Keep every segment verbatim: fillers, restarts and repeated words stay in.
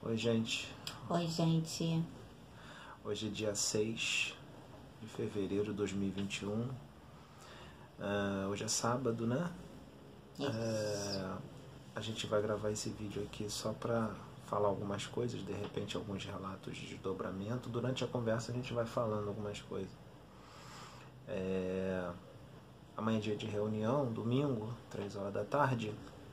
Oi, gente. Oi, gente. Hoje é dia seis de fevereiro de dois mil e vinte e um. Uh, hoje é sábado, né? Uh, a gente vai gravar esse vídeo aqui só para falar algumas coisas, de repente alguns relatos de desdobramento. Durante a conversa a gente vai falando algumas coisas. É... Amanhã é dia de reunião, domingo, três horas da tarde.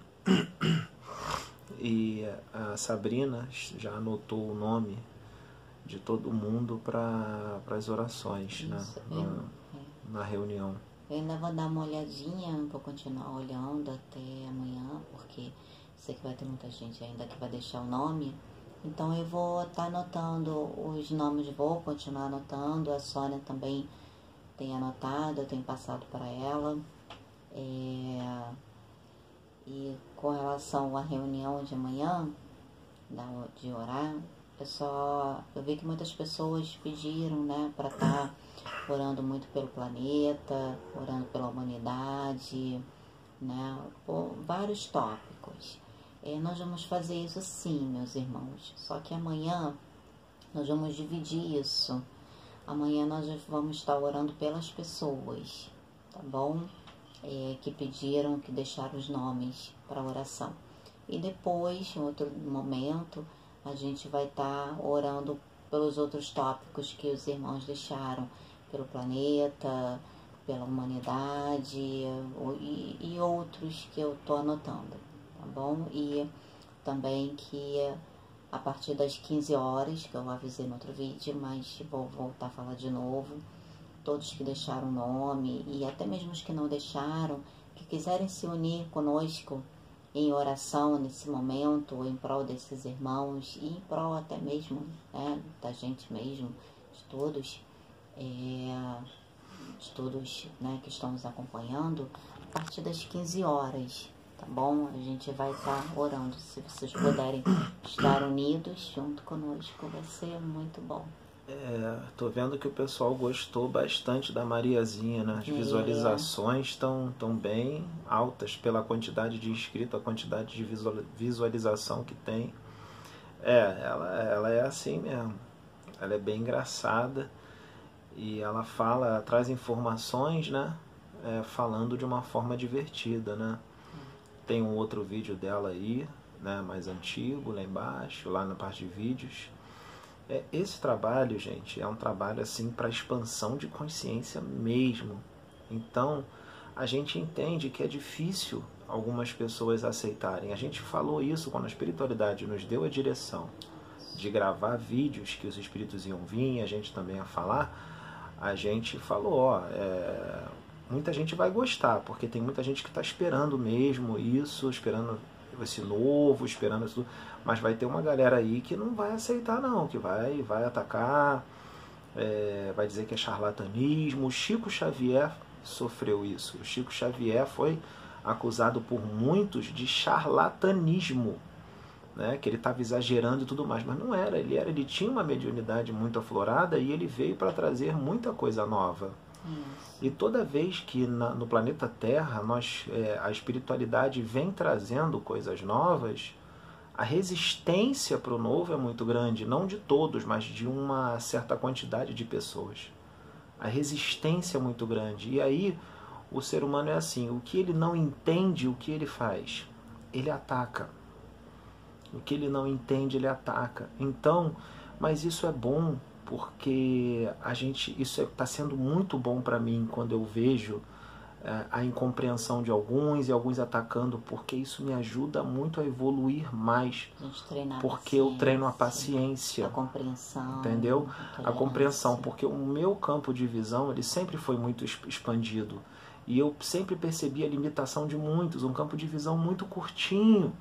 E a Sabrina já anotou o nome de todo mundo para as orações. Isso, né? na, na reunião. Eu ainda vou dar uma olhadinha, vou continuar olhando até amanhã, porque sei que vai ter muita gente ainda que vai deixar o nome. Então eu vou estar anotando os nomes, vou continuar anotando. A Sônia também tem anotado, eu tenho passado para ela. É... E com relação à reunião de amanhã, de orar, eu só eu vi que muitas pessoas pediram, né, para estar orando muito pelo planeta, orando pela humanidade, né, por vários tópicos. E nós vamos fazer isso sim, meus irmãos. Só que amanhã nós vamos dividir isso. Amanhã nós vamos estar orando pelas pessoas, tá bom? É, que pediram, que deixaram os nomes para oração. E depois, em outro momento, a gente vai estar orando pelos outros tópicos que os irmãos deixaram, pelo planeta, pela humanidade e, e outros que eu estou anotando, tá bom? E também que a partir das quinze horas, que eu avisei no outro vídeo, mas vou voltar a falar de novo, todos que deixaram o nome e até mesmo os que não deixaram, que quiserem se unir conosco em oração nesse momento, em prol desses irmãos e em prol até mesmo, né, da gente mesmo, de todos, é, de todos, né, que estão nos acompanhando, a partir das quinze horas, tá bom? A gente vai estar orando. Se vocês puderem estar unidos junto conosco, vai ser muito bom. É, tô vendo que o pessoal gostou bastante da Mariazinha, né? As visualizações estão tão bem altas pela quantidade de inscritos, a quantidade de visualização que tem. É, ela, ela é assim mesmo. Ela é bem engraçada e ela fala, ela traz informações, né? É, falando de uma forma divertida, né? Tem um outro vídeo dela aí, né? Mais antigo, lá embaixo, lá na parte de vídeos. É, esse trabalho, gente, é um trabalho assim para expansão de consciência mesmo. Então, a gente entende que é difícil algumas pessoas aceitarem. A gente falou isso quando a espiritualidade nos deu a direção de gravar vídeos que os espíritos iam vir, a gente também ia falar. A gente falou, ó, é, muita gente vai gostar, porque tem muita gente que está esperando mesmo isso, esperando esse novo, esperando isso, mas vai ter uma galera aí que não vai aceitar não, que vai, vai atacar, é, vai dizer que é charlatanismo. O Chico Xavier sofreu isso. O Chico Xavier foi acusado por muitos de charlatanismo, né, que ele estava exagerando e tudo mais, mas não era, ele era, ele tinha uma mediunidade muito aflorada e ele veio para trazer muita coisa nova. E toda vez que na, no planeta Terra nós, é, a espiritualidade vem trazendo coisas novas, a resistência para o novo é muito grande, não de todos, mas de uma certa quantidade de pessoas. A resistência é muito grande. E aí o ser humano é assim, o que ele não entende, o que ele faz? Ele ataca. O que ele não entende, ele ataca. Então, mas isso é bom, porque a gente, isso está sendo muito bom para mim quando eu vejo é, a incompreensão de alguns e alguns atacando, porque isso me ajuda muito a evoluir mais, porque eu treino a paciência, a compreensão, entendeu? A compreensão, porque o meu campo de visão ele sempre foi muito expandido e eu sempre percebi a limitação de muitos, um campo de visão muito curtinho.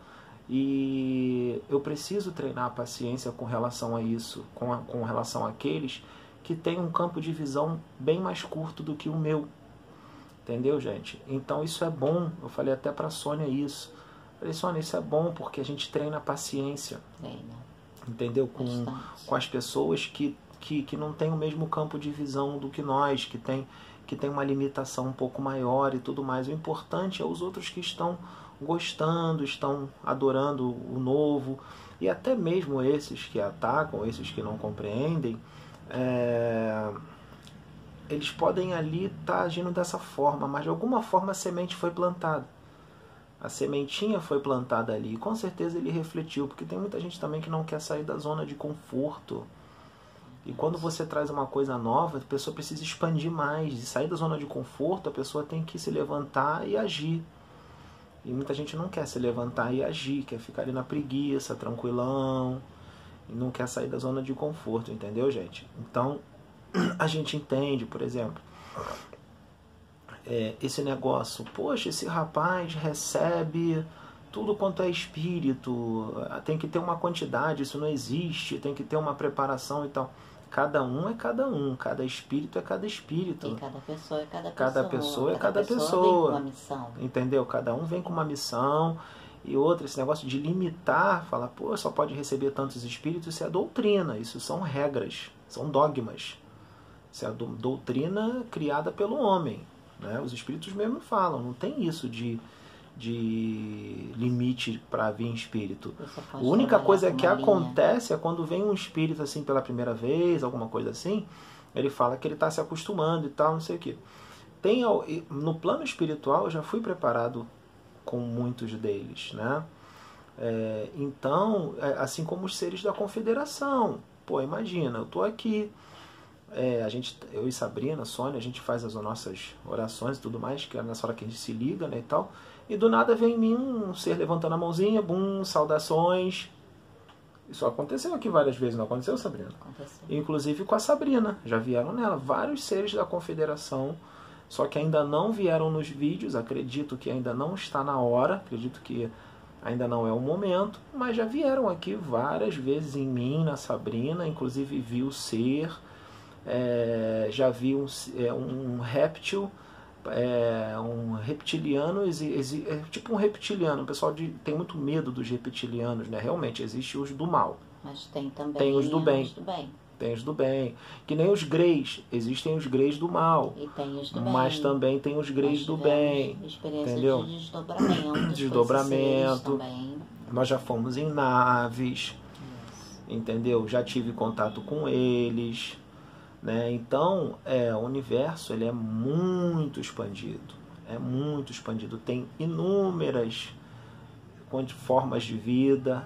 E eu preciso treinar a paciência com relação a isso, com, a, com relação àqueles que têm um campo de visão bem mais curto do que o meu. Entendeu, gente? Então isso é bom. Eu falei até para a Sônia isso. Eu falei, Sônia, isso é bom porque a gente treina a paciência. Treina. Entendeu? Com, com as pessoas que, que, que não têm o mesmo campo de visão do que nós, que tem, que tem uma limitação um pouco maior e tudo mais. O importante é os outros que estão gostando, estão adorando o novo, e até mesmo esses que atacam, esses que não compreendem, é, eles podem ali estar agindo dessa forma, mas de alguma forma a semente foi plantada. A sementinha foi plantada ali, e com certeza ele refletiu, porque tem muita gente também que não quer sair da zona de conforto. E quando você traz uma coisa nova, a pessoa precisa expandir mais. E sair da zona de conforto, a pessoa tem que se levantar e agir. E muita gente não quer se levantar e agir, quer ficar ali na preguiça, tranquilão, e não quer sair da zona de conforto, entendeu, gente? Então, a gente entende, por exemplo, é, esse negócio, poxa, esse rapaz recebe tudo quanto é espírito, tem que ter uma quantidade, isso não existe, tem que ter uma preparação e tal. Cada um é cada um, cada espírito é cada espírito. E cada pessoa é cada pessoa. Cada pessoa é cada, cada pessoa. pessoa. Vem com uma missão. Entendeu? Cada um vem com uma missão. E outra, esse negócio de limitar, falar, pô, só pode receber tantos espíritos, isso é doutrina, isso são regras, são dogmas. Isso é a doutrina criada pelo homem. Né? Os espíritos mesmo falam, não tem isso de... de limite para vir espírito. A única coisa que acontece é quando vem um espírito assim pela primeira vez, alguma coisa assim, ele fala que ele está se acostumando e tal, não sei o que. Tem, no plano espiritual eu já fui preparado com muitos deles, né? É, então, assim como os seres da confederação. Pô, imagina, eu tô aqui, é, a gente, eu e Sabrina, Sônia, a gente faz as nossas orações e tudo mais, que é nessa hora que a gente se liga, né, e tal. E do nada vem em mim um ser levantando a mãozinha, bum, saudações. Isso aconteceu aqui várias vezes, não aconteceu, Sabrina? Aconteceu. Inclusive com a Sabrina, já vieram nela vários seres da confederação, só que ainda não vieram nos vídeos, acredito que ainda não está na hora, acredito que ainda não é o momento, mas já vieram aqui várias vezes em mim, na Sabrina, inclusive vi o ser, é, já vi um, é, um réptil, É um reptiliano, é tipo um reptiliano. O pessoal de, tem muito medo dos reptilianos, né? Realmente, existem os do mal. Mas tem também tem os do bem. Os do bem. Tem os do bem. Que nem os greys. Existem os greys do mal. E tem os do bem. Mas também tem os greys do bem. Experiência entendeu? De desdobramento. Desdobramento. Nós já fomos em naves. Isso. Entendeu? Já tive contato com eles. Né? Então, é, o universo ele é muito expandido, é muito expandido, tem inúmeras formas de vida,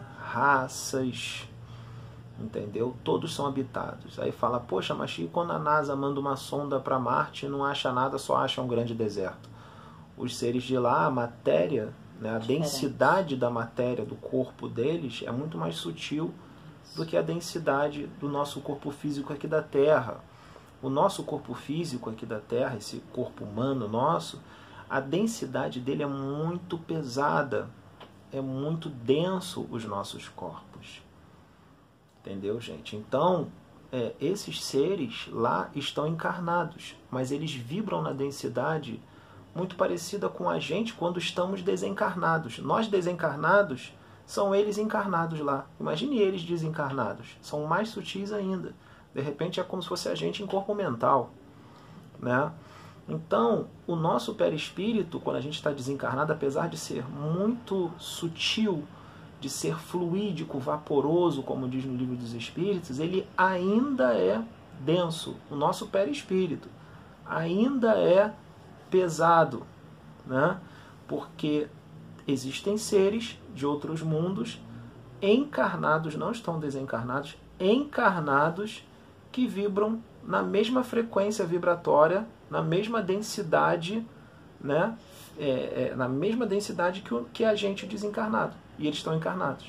raças, entendeu? Todos são habitados. Aí fala, poxa, mas e quando a NASA manda uma sonda para Marte e não acha nada, só acha um grande deserto? Os seres de lá, a matéria, né, a densidade da matéria do corpo deles é muito mais sutil do que a densidade do nosso corpo físico aqui da Terra. O nosso corpo físico aqui da Terra, esse corpo humano nosso, a densidade dele é muito pesada, é muito denso os nossos corpos. Entendeu, gente? Então, é, esses seres lá estão encarnados, mas eles vibram na densidade muito parecida com a gente quando estamos desencarnados. Nós desencarnados, são eles encarnados lá. Imagine eles desencarnados. São mais sutis ainda. De repente é como se fosse a gente em corpo mental. Né? Então, o nosso perispírito, quando a gente está desencarnado, apesar de ser muito sutil, de ser fluídico, vaporoso, como diz no Livro dos Espíritos, ele ainda é denso. O nosso perispírito ainda é pesado. Né? Porque existem seres de outros mundos, encarnados, não estão desencarnados, encarnados, que vibram na mesma frequência vibratória, na mesma densidade, né? é, é, na mesma densidade que, o, que a gente desencarnado. E eles estão encarnados.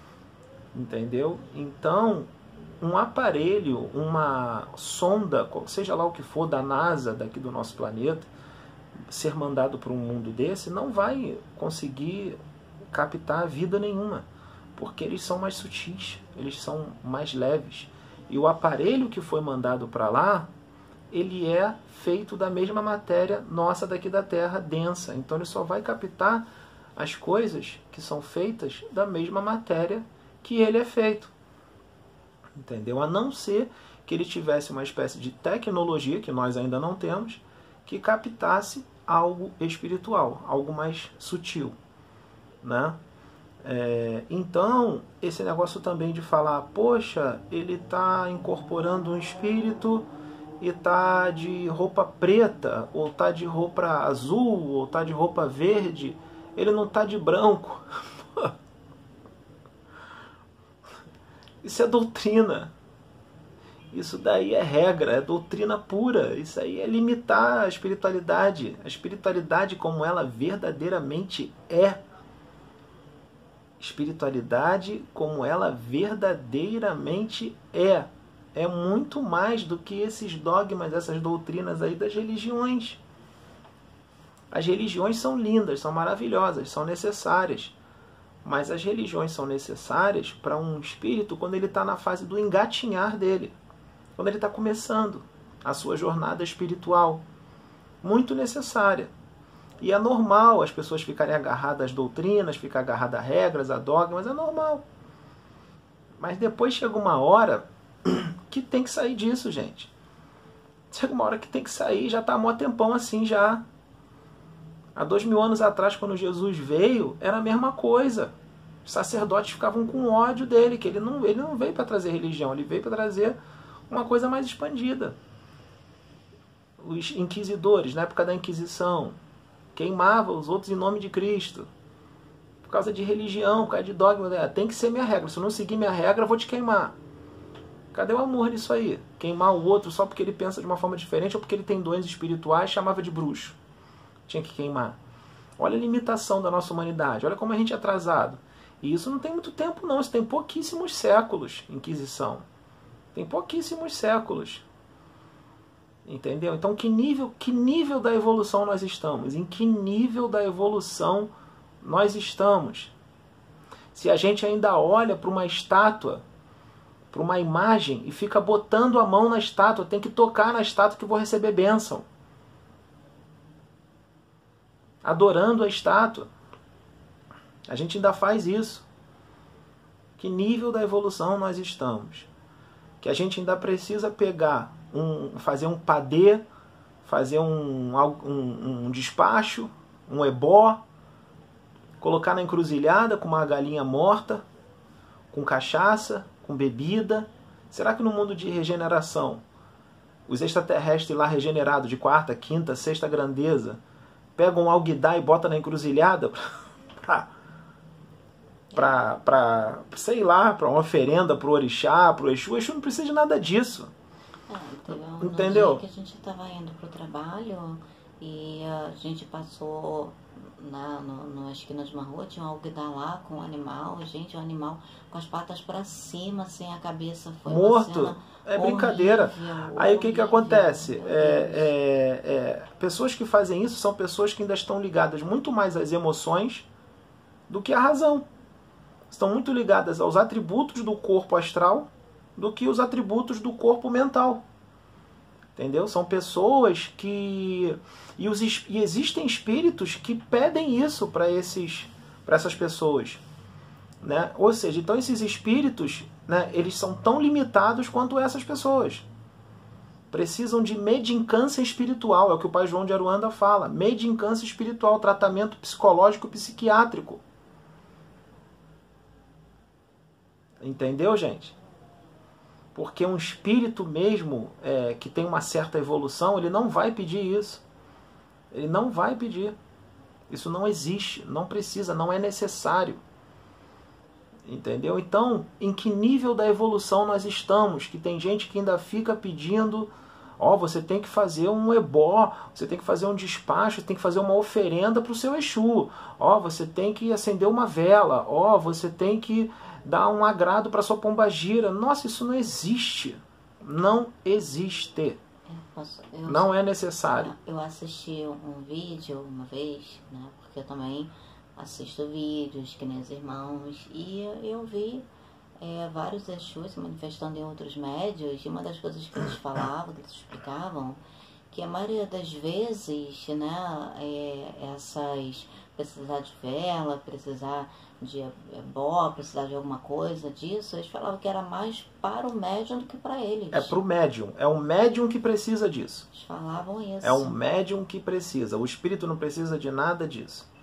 Entendeu? Então, um aparelho, uma sonda, seja lá o que for, da NASA, daqui do nosso planeta, ser mandado para um mundo desse, não vai conseguir captar vida nenhuma, porque eles são mais sutis, eles são mais leves. E o aparelho que foi mandado para lá, ele é feito da mesma matéria nossa daqui da Terra, densa. Então ele só vai captar as coisas que são feitas da mesma matéria que ele é feito. Entendeu? A não ser que ele tivesse uma espécie de tecnologia, que nós ainda não temos, que captasse algo espiritual, algo mais sutil. né? É, então, esse negócio também de falar, poxa, ele está incorporando um espírito e tá de roupa preta, ou tá de roupa azul, ou tá de roupa verde, ele não tá de branco. Isso é doutrina. Isso daí é regra, é doutrina pura. Isso aí é limitar a espiritualidade. A espiritualidade como ela verdadeiramente é. Espiritualidade como ela verdadeiramente é. É muito mais do que esses dogmas, essas doutrinas aí das religiões. As religiões são lindas, são maravilhosas, são necessárias. Mas as religiões são necessárias para um espírito quando ele está na fase do engatinhar dele. Quando ele está começando a sua jornada espiritual. Muito necessária. E é normal as pessoas ficarem agarradas às doutrinas, ficarem agarradas a regras, a dogmas, é normal. Mas depois chega uma hora que tem que sair disso, gente. Chega uma hora que tem que sair, já está há mó tempão assim já. Há dois mil anos atrás, quando Jesus veio, era a mesma coisa. Os sacerdotes ficavam com ódio dele, que ele não, ele não veio para trazer religião, ele veio para trazer uma coisa mais expandida. Os inquisidores, na época da Inquisição, queimavam os outros em nome de Cristo. Por causa de religião, por causa de dogma. Tem que ser minha regra. Se eu não seguir minha regra, eu vou te queimar. Cadê o amor nisso aí? Queimar o outro só porque ele pensa de uma forma diferente ou porque ele tem doenças espirituais, chamava de bruxo. Tinha que queimar. Olha a limitação da nossa humanidade. Olha como a gente é atrasado. E isso não tem muito tempo não. Isso tem pouquíssimos séculos, Inquisição. Tem pouquíssimos séculos. Entendeu? Então, que nível, que nível da evolução nós estamos? Em que nível da evolução nós estamos? Se a gente ainda olha para uma estátua, para uma imagem, e fica botando a mão na estátua, tem que tocar na estátua que eu vou receber bênção. Adorando a estátua. A gente ainda faz isso. Que nível da evolução nós estamos? Que a gente ainda precisa pegar, um, fazer um padê, fazer um, um, um despacho, um ebó, colocar na encruzilhada com uma galinha morta, com cachaça, com bebida. Será que no mundo de regeneração, os extraterrestres lá regenerados de quarta, quinta, sexta grandeza, pegam um alguidar e botam na encruzilhada para, para, para, sei lá, para uma oferenda para o orixá, para o Exu? O Exu não precisa de nada disso. É, teve um Entendeu? dia que a gente estava indo para o trabalho e a gente passou na, no, no, acho que na uma rua, tinha um alguidar lá com um animal, gente, um animal com as patas para cima, sem a cabeça. Foi morto. É brincadeira. Horrível, Aí o que que horrível, acontece? É, é, é, pessoas que fazem isso são pessoas que ainda estão ligadas muito mais às emoções do que à razão. Estão muito ligadas aos atributos do corpo astral do que os atributos do corpo mental. Entendeu? São pessoas que... E, os, e existem espíritos que pedem isso para esses, para essas pessoas. Né? Ou seja, então esses espíritos, né, eles são tão limitados quanto essas pessoas. Precisam de medincância espiritual, é o que o Pai João de Aruanda fala. Medincância espiritual, tratamento psicológico psiquiátrico. Entendeu, gente? Porque um espírito mesmo é, que tem uma certa evolução, ele não vai pedir isso. Ele não vai pedir. Isso não existe, não precisa, não é necessário. Entendeu? Então, em que nível da evolução nós estamos? Que tem gente que ainda fica pedindo, ó, oh, você tem que fazer um ebó, você tem que fazer um despacho, você tem que fazer uma oferenda para o seu Exu. Ó, oh, você tem que acender uma vela. Ó, oh, você tem que dar um agrado para sua pombagira. Nossa, isso não existe. Não existe. Eu posso, eu, não é necessário. Eu assisti um vídeo uma vez, né, porque eu também assisto vídeos, que nem os irmãos, e eu vi é, vários Exus se manifestando em outros médios, e uma das coisas que eles falavam, que eles explicavam, que a maioria das vezes, né, é, essas, precisar de vela, precisar de ebó, precisar de alguma coisa disso, eles falavam que era mais para o médium do que para eles. É para o médium, é o médium que precisa disso. Eles falavam isso. É um médium que precisa, o espírito não precisa de nada disso.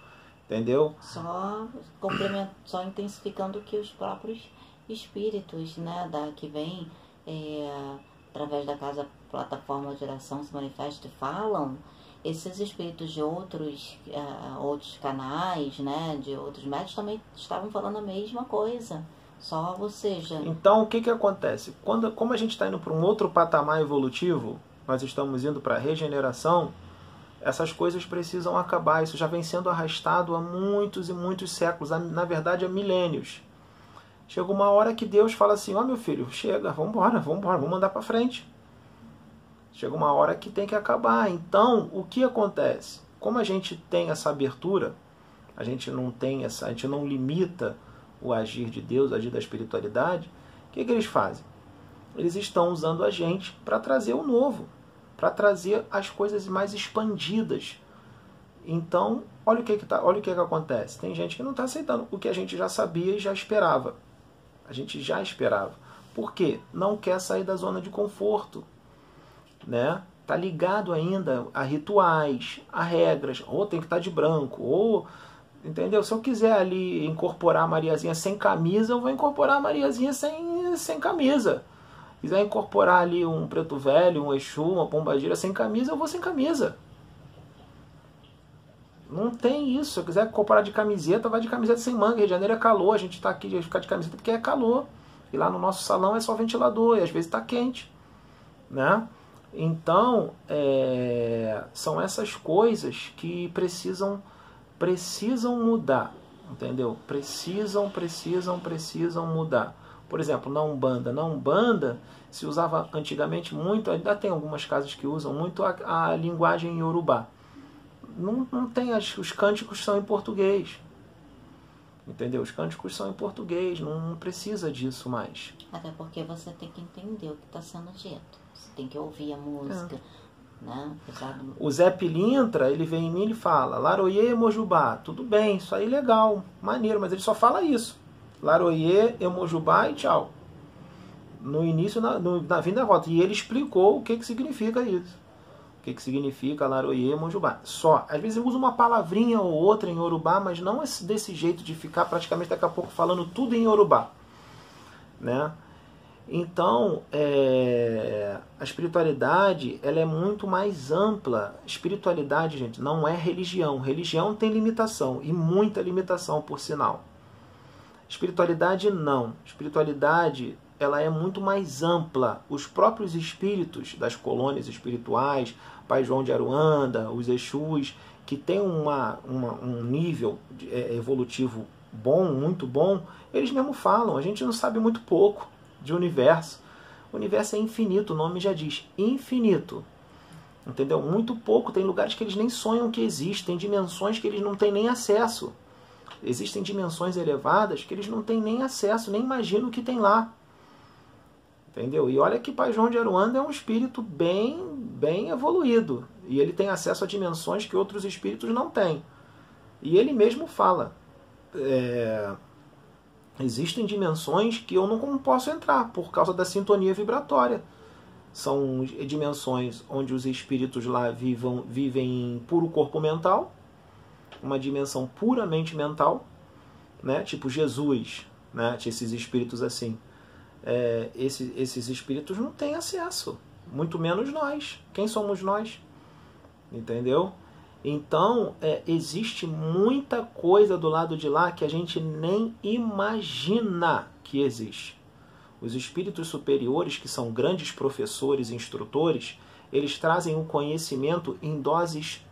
Entendeu? Só complemento, só intensificando que os próprios espíritos, né, da, que vêm é, através da casa plataforma de oração se manifestam e falam, esses espíritos de outros, uh, outros canais, né, de outros médios também estavam falando a mesma coisa. Só, ou seja... Então, o que que acontece? Quando, como a gente está indo para um outro patamar evolutivo, nós estamos indo para a regeneração, essas coisas precisam acabar. Isso já vem sendo arrastado há muitos e muitos séculos, na verdade há milênios. Chega uma hora que Deus fala assim, ó oh, meu filho, chega, vamos embora, vamos embora, vamos andar para frente. Chega uma hora que tem que acabar. Então, o que acontece? Como a gente tem essa abertura, a gente não tem essa, a gente não limita o agir de Deus, o agir da espiritualidade, o que, que eles fazem? Eles estão usando a gente para trazer o novo, para trazer as coisas mais expandidas. Então, olha o que que, tá, olha o que que acontece. Tem gente que não está aceitando o que a gente já sabia e já esperava. A gente já esperava. Por quê? Não quer sair da zona de conforto. Né? Tá ligado ainda a rituais, a regras, ou tem que estar de branco, ou, entendeu? Se eu quiser ali incorporar a Mariazinha sem camisa, eu vou incorporar a Mariazinha sem, sem camisa. Se quiser incorporar ali um preto velho, um Exu, uma pombagira sem camisa, eu vou sem camisa. Não tem isso. Se eu quiser incorporar de camiseta, vai de camiseta sem manga. Rio de Janeiro é calor, a gente tá aqui de ficar de camiseta porque é calor. E lá no nosso salão é só ventilador, e às vezes tá quente, né? Então, é, são essas coisas que precisam, precisam mudar, entendeu? Precisam, precisam, precisam mudar. Por exemplo, na Umbanda. Na Umbanda se usava antigamente muito, ainda tem algumas casas que usam muito a, a linguagem iorubá. Não, não tem, as, os cânticos são em português. Entendeu? Os cânticos são em português, não, não precisa disso mais. Até porque você tem que entender o que está sendo dito. Você tem que ouvir a música, é. né? Apesar do... O Zé Pilintra, ele vem em mim e fala Laroyê Mojubá, tudo bem, isso aí legal, maneiro, mas ele só fala isso. Laroyê, Emojubá e tchau. No início, na, no, na vinda da volta. E ele explicou o que, que significa isso. O que, que significa Laroyê, Emojubá. Só. Às vezes eu uso uma palavrinha ou outra em Yorubá, mas não desse jeito de ficar praticamente daqui a pouco falando tudo em Yorubá. Né? Então, é, a espiritualidade ela é muito mais ampla. Espiritualidade, gente, não é religião. Religião tem limitação, e muita limitação, por sinal. Espiritualidade, não. Espiritualidade ela é muito mais ampla. Os próprios espíritos das colônias espirituais, Pai João de Aruanda, os Exus, que tem uma, uma, um nível de, é, evolutivo bom, muito bom, eles mesmo falam, a gente não sabe muito pouco de universo. O universo é infinito, o nome já diz, infinito. Entendeu? Muito pouco, tem lugares que eles nem sonham que existem, dimensões que eles não têm nem acesso. Existem dimensões elevadas que eles não têm nem acesso, nem imaginam o que tem lá. Entendeu? E olha que Pai João de Aruanda é um espírito bem, bem evoluído. E ele tem acesso a dimensões que outros espíritos não têm. E ele mesmo fala, é, existem dimensões que eu não posso entrar por causa da sintonia vibratória. São dimensões onde os espíritos lá vivam, vivem em puro corpo mental, uma dimensão puramente mental, né? Tipo Jesus, né? Esses espíritos assim. É, esses, esses espíritos não têm acesso, muito menos nós. Quem somos nós? Entendeu? Então, é, existe muita coisa do lado de lá que a gente nem imagina que existe. Os espíritos superiores, que são grandes professores e instrutores, eles trazem o conhecimento em doses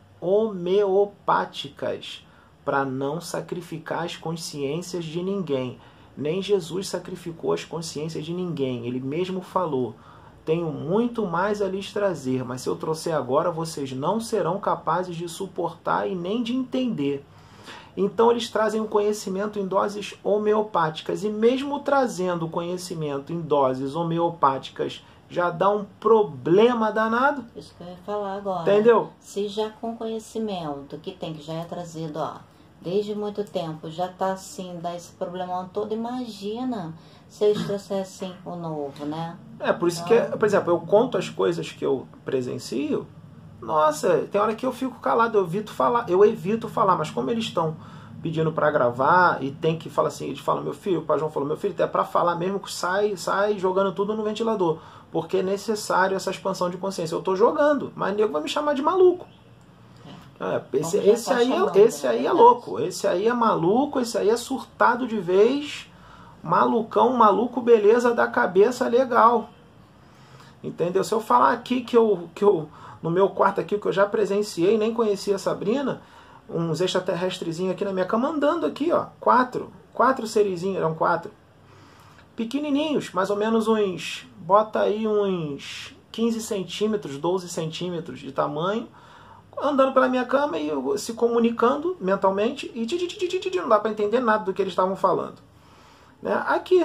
homeopáticas para não sacrificar as consciências de ninguém. Nem Jesus sacrificou as consciências de ninguém. Ele mesmo falou, tenho muito mais a lhes trazer, mas se eu trouxer agora, vocês não serão capazes de suportar e nem de entender. Então eles trazem o conhecimento em doses homeopáticas, e mesmo trazendo o conhecimento em doses homeopáticas, já dá um problema danado. Isso que eu ia falar agora. Entendeu? Se já com conhecimento que tem, que já é trazido, ó, desde muito tempo, já está assim, dá esse problemão todo, imagina se eles trouxessem o novo, né? É, por isso então... que, por exemplo, eu conto as coisas que eu presencio, nossa, tem hora que eu fico calado, eu evito falar, eu evito falar, mas como eles estão pedindo para gravar, e tem que falar assim, ele fala, meu filho, o pai João falou, meu filho, é para falar mesmo que sai, sai jogando tudo no ventilador, porque é necessário essa expansão de consciência. Eu estou jogando, mas o nego vai me chamar de maluco. É, esse esse, tá aí, chamando, esse aí é louco, esse aí é maluco, esse aí é surtado de vez, malucão, maluco, beleza da cabeça, legal. Entendeu? Se eu falar aqui que eu, que eu no meu quarto aqui, que eu já presenciei, nem conhecia a Sabrina, uns extraterrestrezinhos aqui na minha cama, andando aqui, ó, quatro, quatro serizinhos, eram quatro, pequenininhos, mais ou menos uns, bota aí uns quinze centímetros, doze centímetros de tamanho, andando pela minha cama e eu, se comunicando mentalmente, e titi, titi, titi, não dá para entender nada do que eles estavam falando. Né? Aqui.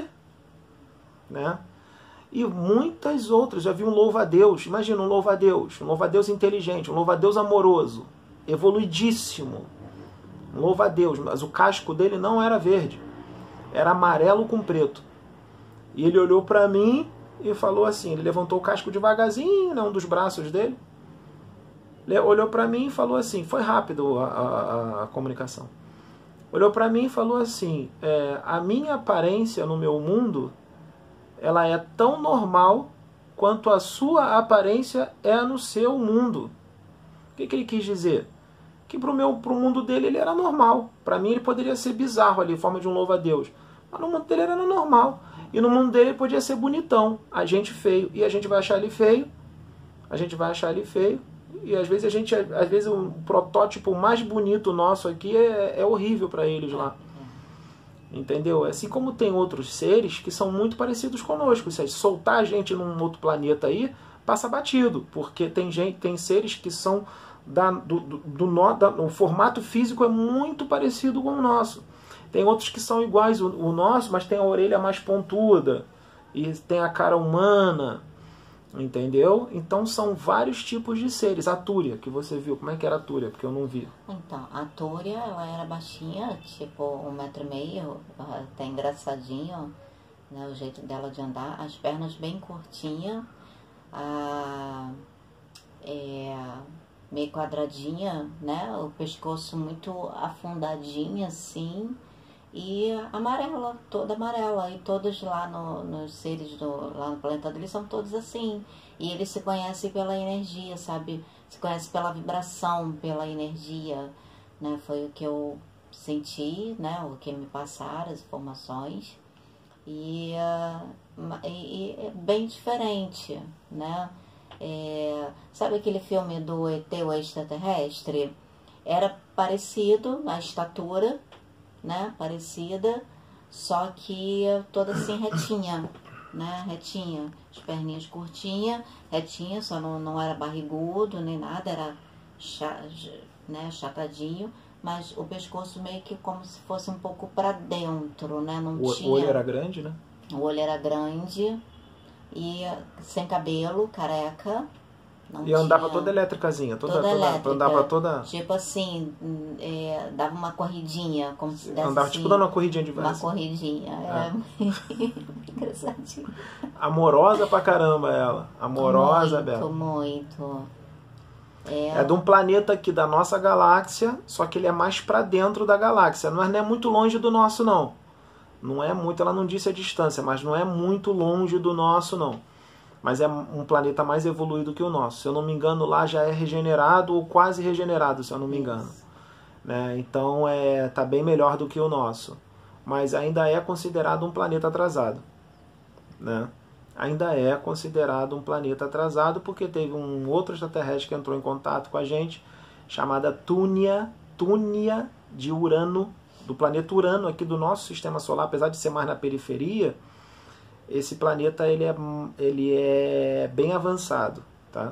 Né? E muitas outras. Já vi um louva-a-Deus. Imagina um louva-a-Deus. Um louva-a-Deus inteligente. Um louva-a-Deus amoroso. Evoluidíssimo. Um louva-a-Deus. Mas o casco dele não era verde. Era amarelo com preto. E ele olhou para mim e falou assim. Ele levantou o casco devagarzinho, né, um dos braços dele. Ele olhou para mim e falou assim. Foi rápido a, a, a comunicação. Olhou para mim e falou assim. É, a minha aparência no meu mundo, ela é tão normal quanto a sua aparência é no seu mundo. O que, que ele quis dizer? Que para o meu, pro mundo dele ele era normal. Para mim ele poderia ser bizarro ali, em forma de um louva-a-Deus. Mas no mundo dele era normal. E no mundo dele ele podia ser bonitão, a gente feio. E a gente vai achar ele feio. A gente vai achar ele feio. E às vezes a gente, às vezes o protótipo mais bonito nosso aqui é, é horrível para eles lá. Entendeu? Assim como tem outros seres que são muito parecidos conosco. Se soltar a gente num outro planeta aí, passa batido. Porque tem gente, tem seres que são da, do, do, do no, da, o formato físico é muito parecido com o nosso. Tem outros que são iguais o, o nosso, mas tem a orelha mais pontuda e tem a cara humana. Entendeu? Então são vários tipos de seres. A Túria, que você viu, como é que era a Túria? Porque eu não vi. Então, a Túria, ela era baixinha, tipo um metro e meio, até engraçadinho, né, o jeito dela de andar, as pernas bem curtinhas, a, é, meio quadradinha, né, o pescoço muito afundadinho assim, e amarela, toda amarela, e todos lá no, nos seres do, lá no planeta deles são todos assim, e eles se conhecem pela energia, sabe, se conhecem pela vibração, pela energia, né, foi o que eu senti, né, o que me passaram, as informações, e, uh, e, e é bem diferente, né, é, sabe aquele filme do E T, o extraterrestre? Era parecido, a estatura, né, parecida, só que toda assim retinha, né, retinha, as perninhas curtinhas, retinha, só não, não era barrigudo nem nada, era cha, né, achatadinho, mas o pescoço meio que como se fosse um pouco para dentro, né, não o, tinha... O olho era grande, né? O olho era grande e sem cabelo, careca. Não e andava tinha... toda elétricazinha, toda, toda, toda elétrica, andava toda... Tipo assim, é, dava uma corridinha, como se desse andava assim, tipo dando uma corridinha de vez. Uma corridinha, é, é. Engraçadinho. Amorosa pra caramba ela, amorosa, muito, Bela. Muito, muito. É... é de um planeta aqui da nossa galáxia, só que ele é mais pra dentro da galáxia, não é, não é muito longe do nosso não. Não é muito, ela não disse a distância, mas não é muito longe do nosso não. Mas é um planeta mais evoluído que o nosso. Se eu não me engano, lá já é regenerado ou quase regenerado, se eu não me engano. Né? Então, é, tá bem melhor do que o nosso. Mas ainda é considerado um planeta atrasado. Né? Ainda é considerado um planeta atrasado porque teve um outro extraterrestre que entrou em contato com a gente, chamada Túnia, Túnia de Urano, do planeta Urano, aqui do nosso sistema solar, apesar de ser mais na periferia. Esse planeta ele é, ele é bem avançado, tá?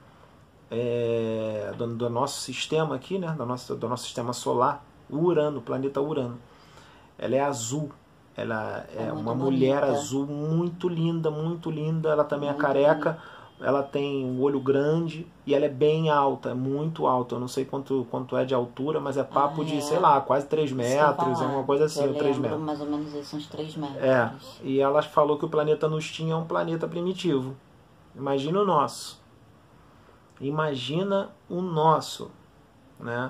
É, do, do nosso sistema aqui, né? do, nosso, do nosso sistema solar, o Urano, o planeta Urano. Ela é azul, ela é, é uma mulher bonita. Azul muito linda, muito linda. Ela também muito é careca, bonita. Ela tem um olho grande e ela é bem alta, é muito alta. Eu não sei quanto, quanto é de altura, mas é papo ah, de, é. sei lá, quase três metros, é uma coisa assim, ou três metros. Mais ou menos isso, uns três metros. É, e ela falou que o planeta nos tinha um planeta primitivo. Imagina o nosso. Imagina o nosso, né?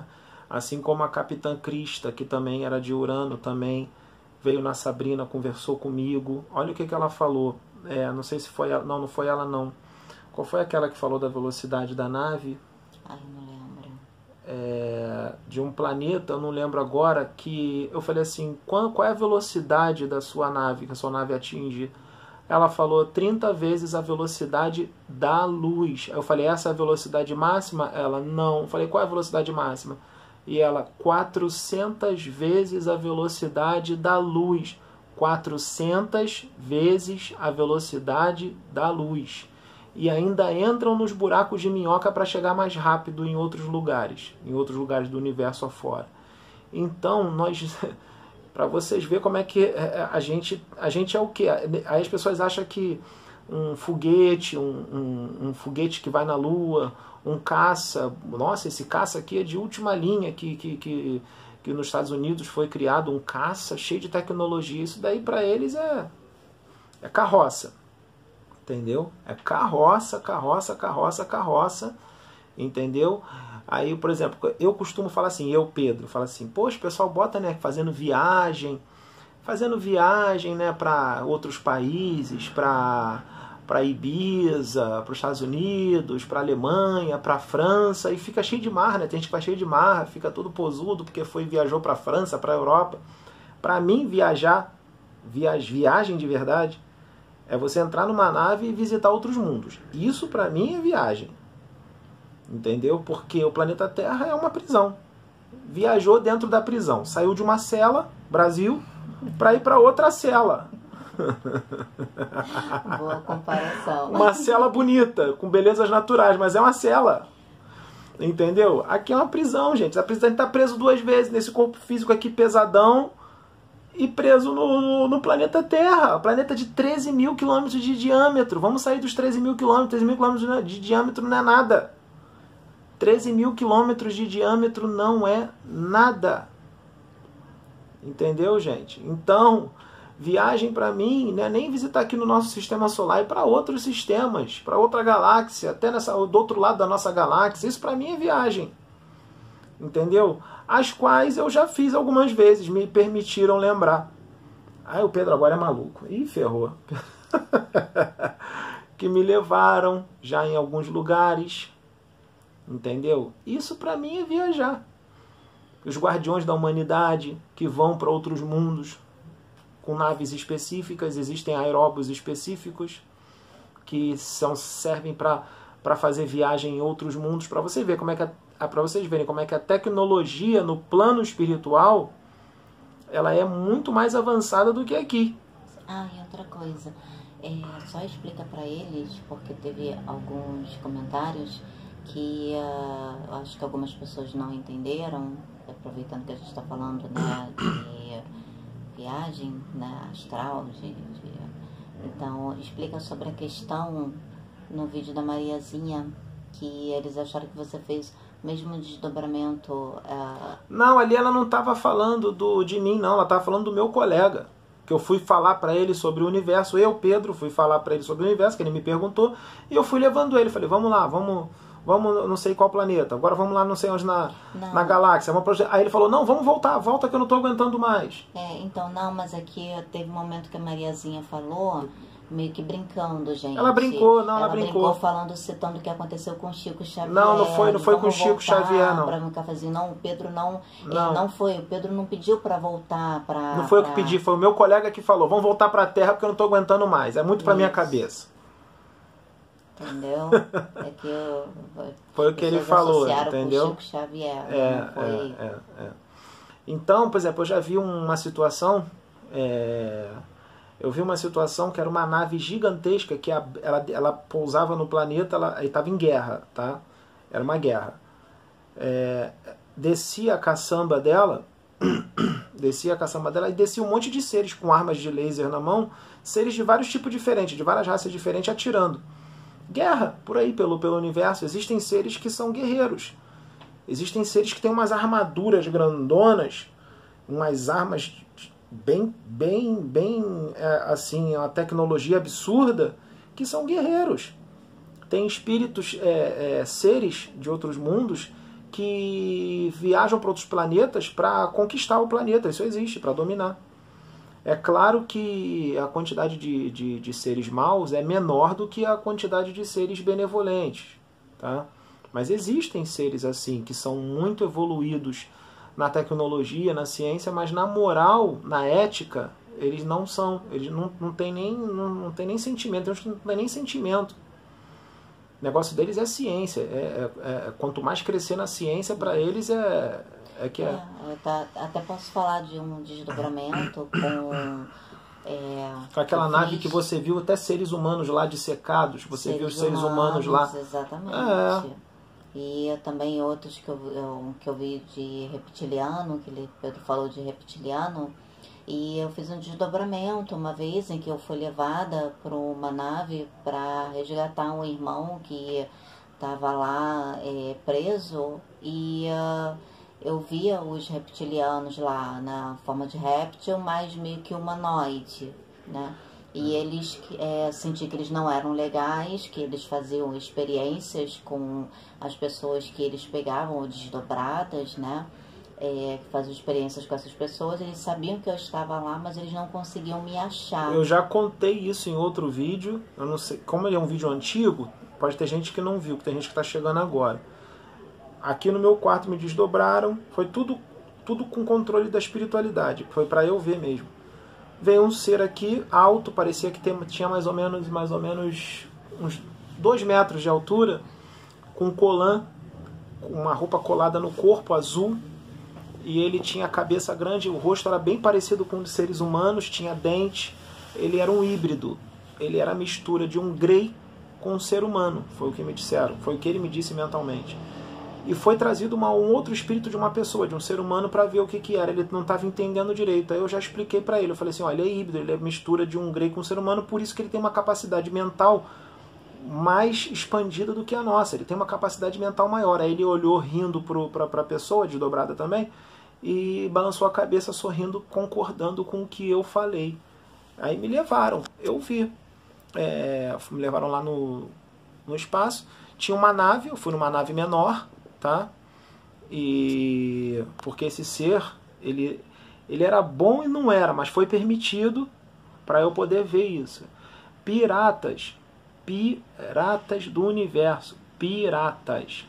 Assim como a Capitã Krista, que também era de Urano, também veio na Sabrina, conversou comigo. Olha o que, que ela falou. É, não sei se foi ela. Não, não foi ela não. Qual foi aquela que falou da velocidade da nave? Ai, não lembro. É, de um planeta, eu não lembro agora, que eu falei assim, qual, qual é a velocidade da sua nave, que a sua nave atinge? Ela falou trinta vezes a velocidade da luz. Eu falei, essa é a velocidade máxima? Ela, não. Eu falei, qual é a velocidade máxima? E ela, quatrocentas vezes a velocidade da luz. quatrocentas vezes a velocidade da luz. E ainda entram nos buracos de minhoca para chegar mais rápido em outros lugares, em outros lugares do universo afora. Então, nós, para vocês verem como é que a gente, a gente é o quê? Aí as pessoas acham que um foguete, um, um, um foguete que vai na Lua, um caça, nossa, esse caça aqui é de última linha, que, que, que, que nos Estados Unidos foi criado um caça cheio de tecnologia. Isso daí para eles é, é carroça. Entendeu? É carroça, carroça, carroça, carroça. Entendeu? Aí, por exemplo, eu costumo falar assim, eu, Pedro, falo assim, poxa, o pessoal bota, né, fazendo viagem, fazendo viagem, né, para outros países, para para Ibiza, para os Estados Unidos, para Alemanha, para França, e fica cheio de marra, né? Tem gente que vai cheio de marra, fica todo posudo porque foi viajou para França, para Europa. Para mim, viajar, viaj, viagem de verdade, é você entrar numa nave e visitar outros mundos. Isso para mim é viagem. Entendeu? Porque o planeta Terra é uma prisão. Viajou dentro da prisão. Saiu de uma cela, Brasil, para ir para outra cela. Boa comparação. Uma cela bonita, com belezas naturais, mas é uma cela. Entendeu? Aqui é uma prisão, gente. A prisão está preso duas vezes nesse corpo físico aqui pesadão e preso no, no, no planeta Terra. Planeta de treze mil quilômetros de diâmetro. Vamos sair dos treze mil quilômetros. treze mil quilômetros de diâmetro não é nada. treze mil quilômetros de diâmetro não é nada. Entendeu, gente? Então, viagem para mim não é nem visitar aqui no nosso sistema solar, e para outros sistemas, para outra galáxia, até nessa, do outro lado da nossa galáxia. Isso para mim é viagem. Entendeu? As quais eu já fiz algumas vezes, me permitiram lembrar. Aí o Pedro agora é maluco. Ih, ferrou. Que me levaram já em alguns lugares. Entendeu? Isso para mim é viajar. Os guardiões da humanidade que vão para outros mundos com naves específicas, existem aeróbos específicos que são, servem para fazer viagem em outros mundos, para você ver como é que para vocês verem como é que a tecnologia no plano espiritual ela é muito mais avançada do que aqui. Ah, e outra coisa, é, só explica para eles, porque teve alguns comentários que uh, acho que algumas pessoas não entenderam, aproveitando que a gente está falando, né, de viagem, né, astral, de, de... então explica sobre a questão no vídeo da Mariazinha, que eles acharam que você fez o mesmo desdobramento. Uh... Não, ali ela não estava falando do, de mim, não, ela estava falando do meu colega, que eu fui falar para ele sobre o universo, eu, Pedro, fui falar para ele sobre o universo, que ele me perguntou, e eu fui levando ele, falei, vamos lá, vamos... Vamos não sei qual planeta, agora vamos lá não sei onde na, na galáxia. Vamos... Aí ele falou, não, vamos voltar, volta que eu não estou aguentando mais. É, então, não, mas aqui teve um momento que a Mariazinha falou, meio que brincando, gente. Ela brincou, não, ela, ela brincou. brincou falando, citando o que aconteceu com o Chico Xavier. Não, não foi, não foi com o Chico Xavier, não. Pra um cafezinho. Não, o Pedro não, não. Ele não foi, o Pedro não pediu para voltar para... Não foi pra... eu que pedi, foi o meu colega que falou, vamos voltar para a Terra porque eu não estou aguentando mais, é muito para minha cabeça. Entendeu? É que eu, foi o que ele falou, entendeu? Com o Chico Xavier, é, não foi... é, é, é. Então, por exemplo, eu já vi uma situação, é, eu vi uma situação que era uma nave gigantesca que a, ela, ela pousava no planeta, ela estava em guerra, tá? Era uma guerra. É, descia a caçamba dela, descia a caçamba dela e descia um monte de seres com armas de laser na mão, seres de vários tipos diferentes, de várias raças diferentes, atirando. Guerra, por aí, pelo, pelo universo. Existem seres que são guerreiros. Existem seres que têm umas armaduras grandonas, umas armas bem, bem, bem, é, assim, uma tecnologia absurda, que são guerreiros. Tem espíritos, é, é, seres de outros mundos, que viajam para outros planetas para conquistar o planeta. Isso existe, para dominar. É claro que a quantidade de, de, de seres maus é menor do que a quantidade de seres benevolentes, tá? Mas existem seres assim, que são muito evoluídos na tecnologia, na ciência, mas na moral, na ética, eles não são. Eles não, não têm nem, não, não tem nem sentimento, eles não têm nem sentimento. O negócio deles é ciência. É, é, é, quanto mais crescer na ciência, para eles é, é que é. é tá, até posso falar de um desdobramento com... É, com aquela nave fiz... que você viu até seres humanos lá dissecados. Você seres viu os seres humanos, humanos lá. Exatamente. É. E também outros que eu, eu, que eu vi de reptiliano, que ele Pedro falou de reptiliano, e eu fiz um desdobramento uma vez em que eu fui levada para uma nave para resgatar um irmão que estava lá é, preso, e uh, eu via os reptilianos lá na forma de réptil, mas meio que humanoide, né? E eles é, senti que eles não eram legais, que eles faziam experiências com as pessoas que eles pegavam, ou desdobradas, né? É, que faziam experiências com essas pessoas. Eles sabiam que eu estava lá, mas eles não conseguiam me achar. Eu já contei isso em outro vídeo. Eu não sei, como ele é um vídeo antigo, pode ter gente que não viu, que tem gente que está chegando agora. Aqui no meu quarto me desdobraram. Foi tudo, tudo com controle da espiritualidade. Foi para eu ver mesmo. Veio um ser aqui, alto, parecia que tinha mais ou menos, mais ou menos uns dois metros de altura, com um colã, com uma roupa colada no corpo, azul, e ele tinha a cabeça grande, o rosto era bem parecido com o de seres humanos, tinha dente, ele era um híbrido, ele era a mistura de um Grey com um ser humano, foi o que me disseram, foi o que ele me disse mentalmente. E foi trazido uma, um outro espírito de uma pessoa, de um ser humano, para ver o que, que era. Ele não estava entendendo direito. Aí eu já expliquei para ele. Eu falei assim, olha, ele é híbrido, ele é mistura de um Grey com um ser humano, por isso que ele tem uma capacidade mental mais expandida do que a nossa. Ele tem uma capacidade mental maior. Aí ele olhou rindo para a pessoa, desdobrada também, e balançou a cabeça sorrindo, concordando com o que eu falei. Aí me levaram, eu vi. É, me levaram lá no, no espaço. Tinha uma nave, eu fui numa nave menor, tá? E porque esse ser, ele, ele era bom e não era, mas foi permitido para eu poder ver isso. Piratas, piratas do universo, piratas,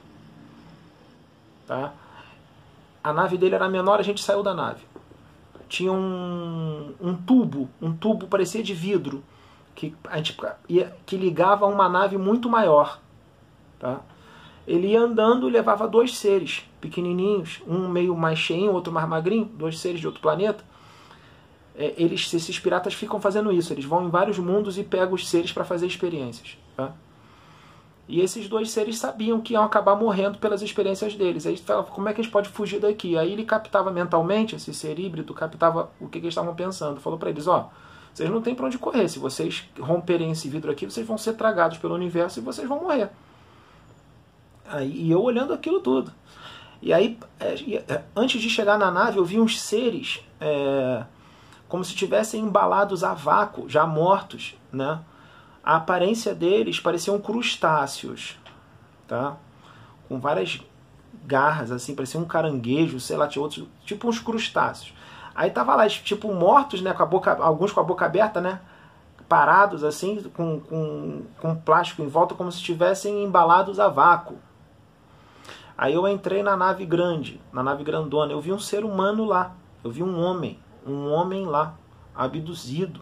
tá? A nave dele era menor, a gente saiu da nave. Tinha um, um tubo, um tubo parecia de vidro, que, a gente, que ligava a uma nave muito maior, tá? Ele ia andando e levava dois seres pequenininhos, um meio mais cheinho, outro mais magrinho, dois seres de outro planeta. É, eles, esses piratas ficam fazendo isso, eles vão em vários mundos e pegam os seres para fazer experiências, tá? E esses dois seres sabiam que iam acabar morrendo pelas experiências deles. Aí ele falava, como é que a gente pode fugir daqui? Aí ele captava mentalmente, esse ser híbrido, captava o que, que eles estavam pensando. Falou para eles, ó, vocês não têm para onde correr, se vocês romperem esse vidro aqui, vocês vão ser tragados pelo universo e vocês vão morrer. Aí, e eu olhando aquilo tudo. E aí, é, antes de chegar na nave, eu vi uns seres é, como se tivessem embalados a vácuo, já mortos, né? A aparência deles pareciam crustáceos, tá? Com várias garras, assim, parecia um caranguejo, sei lá, tinha outros, tipo uns crustáceos. Aí tava lá, tipo, mortos, né? Com a boca, alguns com a boca aberta, né? Parados, assim, com, com, com plástico em volta, como se estivessem embalados a vácuo. Aí eu entrei na nave grande, na nave grandona, eu vi um ser humano lá, eu vi um homem, um homem lá, abduzido.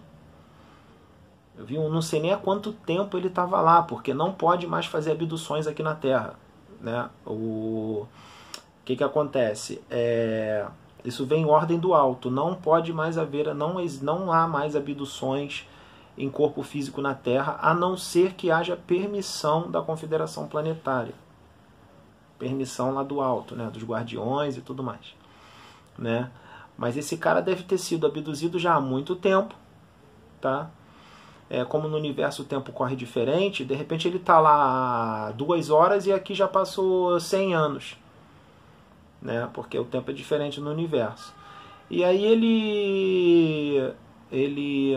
Eu vi um, não sei nem há quanto tempo ele estava lá, porque não pode mais fazer abduções aqui na Terra, né? O que que acontece? É, isso vem em ordem do alto, não pode mais haver, não, não há mais abduções em corpo físico na Terra, a não ser que haja permissão da Confederação Planetária. Permissão lá do alto, né, dos guardiões e tudo mais, né? Mas esse cara deve ter sido abduzido já há muito tempo, tá? É, como no universo o tempo corre diferente, de repente ele tá lá duas horas e aqui já passou cem anos, né? Porque o tempo é diferente no universo. E aí ele, ele,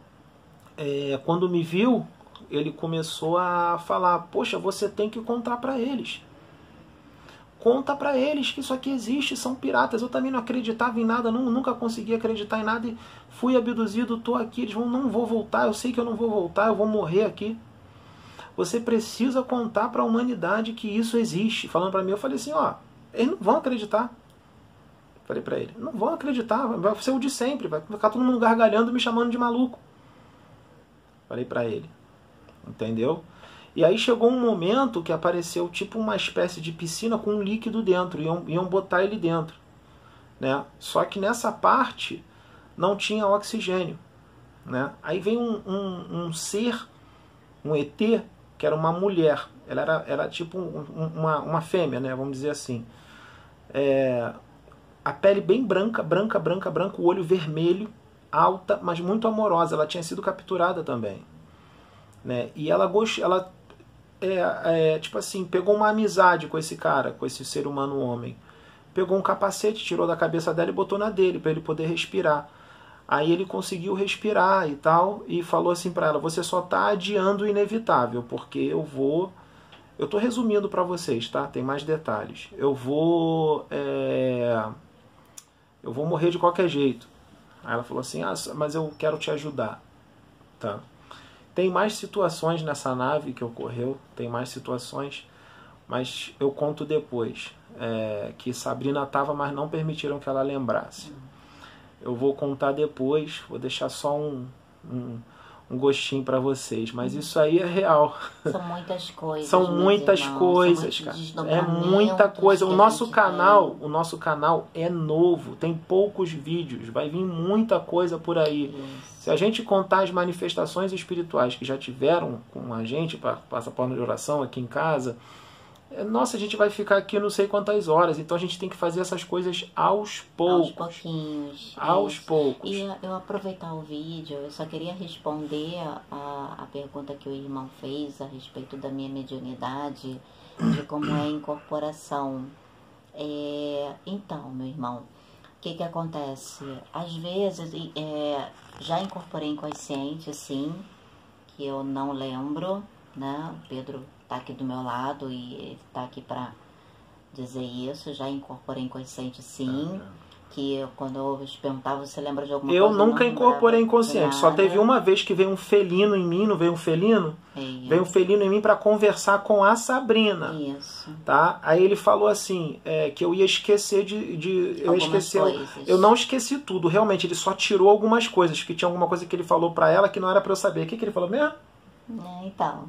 é, quando me viu, ele começou a falar: poxa, você tem que contar para eles. conta para eles que isso aqui existe, são piratas. Eu também não acreditava em nada, não, nunca consegui acreditar em nada e fui abduzido, tô aqui, eles vão, não vou voltar, eu sei que eu não vou voltar, eu vou morrer aqui. Você precisa contar para a humanidade que isso existe. Falando para mim, eu falei assim, ó, eles não vão acreditar. Falei para ele, não vão acreditar, vai ser o de sempre, vai ficar todo mundo gargalhando, me chamando de maluco. Falei para ele, entendeu? E aí chegou um momento que apareceu tipo uma espécie de piscina com um líquido dentro, iam, iam botar ele dentro, né? Só que nessa parte não tinha oxigênio, né? Aí vem um, um, um ser, um E T, que era uma mulher, ela era, era tipo um, uma, uma fêmea, né? Vamos dizer assim. É, a pele bem branca, branca, branca, branca, o olho vermelho, alta, mas muito amorosa. Ela tinha sido capturada também, né? E ela gostou, ela É, é, tipo assim, pegou uma amizade com esse cara, com esse ser humano homem. Pegou um capacete, tirou da cabeça dela e botou na dele, para ele poder respirar. Aí ele conseguiu respirar e tal, e falou assim para ela, você só tá adiando o inevitável, porque eu vou... Eu tô resumindo para vocês, tá? Tem mais detalhes. Eu vou... É, eu vou morrer de qualquer jeito. Aí ela falou assim, ah, mas eu quero te ajudar. Tá? Tem mais situações nessa nave que ocorreu, tem mais situações, mas eu conto depois, é, que Sabrina estava, mas não permitiram que ela lembrasse. Eu vou contar depois, vou deixar só um, um, um gostinho para vocês, mas isso aí é real. São muitas coisas. São muitas irmãos, coisas, são cara. muitos É muita coisa. O nosso canal, tem. o nosso canal é novo, tem poucos vídeos, vai vir muita coisa por aí. Isso. Se a gente contar as manifestações espirituais que já tiveram com a gente, passa pano de oração aqui em casa, nossa, a gente vai ficar aqui não sei quantas horas. Então a gente tem que fazer essas coisas aos poucos. Aos pouquinhos. Aos isso. poucos. E eu aproveitar o vídeo, eu só queria responder a, a pergunta que o irmão fez a respeito da minha mediunidade, de como é a incorporação. É, então, meu irmão, o que que acontece? Às vezes, é, já incorporei inconsciente, sim, que eu não lembro, né? O Pedro tá aqui do meu lado e ele tá aqui para dizer isso. Já incorporei inconsciente, sim. Ah, que eu, quando eu perguntava, você lembra de alguma eu coisa? Nunca eu não incorporei inconsciente. Só teve uma vez que veio um felino em mim, não veio um felino? É. Veio um felino em mim para conversar com a Sabrina. Isso. Tá? Aí ele falou assim, é, que eu ia esquecer de... de eu, esqueci, eu não esqueci tudo, realmente. Ele só tirou algumas coisas, porque tinha alguma coisa que ele falou para ela que não era para eu saber. O que, que ele falou mesmo? É, então...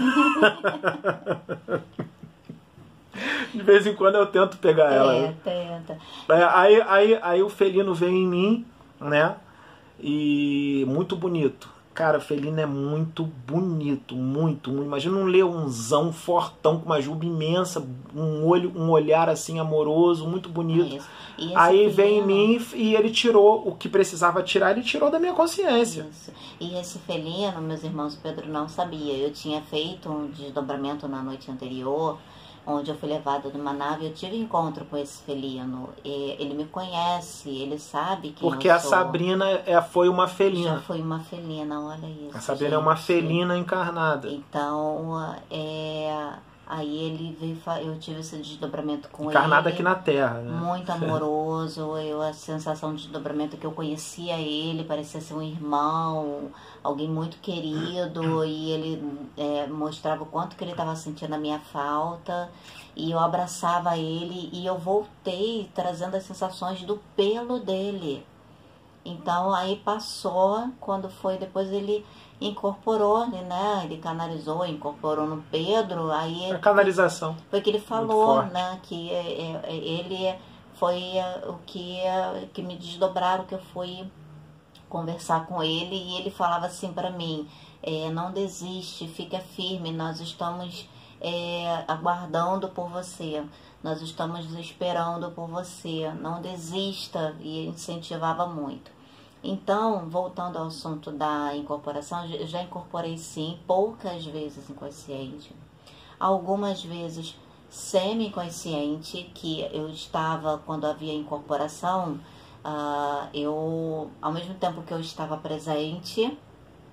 De vez em quando eu tento pegar é, ela. É, tenta. É, aí, aí, aí o felino veio em mim, né? E muito bonito. Cara, o felino é muito bonito, muito, muito. Imagina um leãozão fortão com uma juba imensa, um olho, um olhar assim amoroso, muito bonito. É aí felino... vem em mim e ele tirou o que precisava tirar, ele tirou da minha consciência. Isso. E esse felino, meus irmãos, Pedro não sabia. Eu tinha feito um desdobramento na noite anterior, onde eu fui levada numa nave, eu tive encontro com esse felino. Ele me conhece, ele sabe quem Porque eu a sou. Sabrina é, foi uma felina. Já foi uma felina, olha isso. A Sabrina gente. é uma felina encarnada. Então, é, aí ele veio, eu tive esse desdobramento com encarnada ele. aqui na Terra, né? Muito amoroso, eu, a sensação de desdobramento que eu conhecia ele, parecia ser um irmão, alguém muito querido, e ele é, mostrava o quanto que ele estava sentindo a minha falta, e eu abraçava ele, e eu voltei trazendo as sensações do pelo dele. Então aí passou, quando foi, depois ele incorporou, né? Ele canalizou, incorporou no Pedro, aí... A canalização. Foi que ele falou, né? Que é, é, ele foi é, o que, é, que me desdobraram, que eu fui conversar com ele, e ele falava assim para mim, é, não desiste, fica firme, nós estamos é, aguardando por você, nós estamos esperando por você, não desista, e incentivava muito. Então, voltando ao assunto da incorporação, eu já incorporei sim, poucas vezes inconsciente, algumas vezes semi-consciente, que eu estava, quando havia incorporação, uh, eu, ao mesmo tempo que eu estava presente,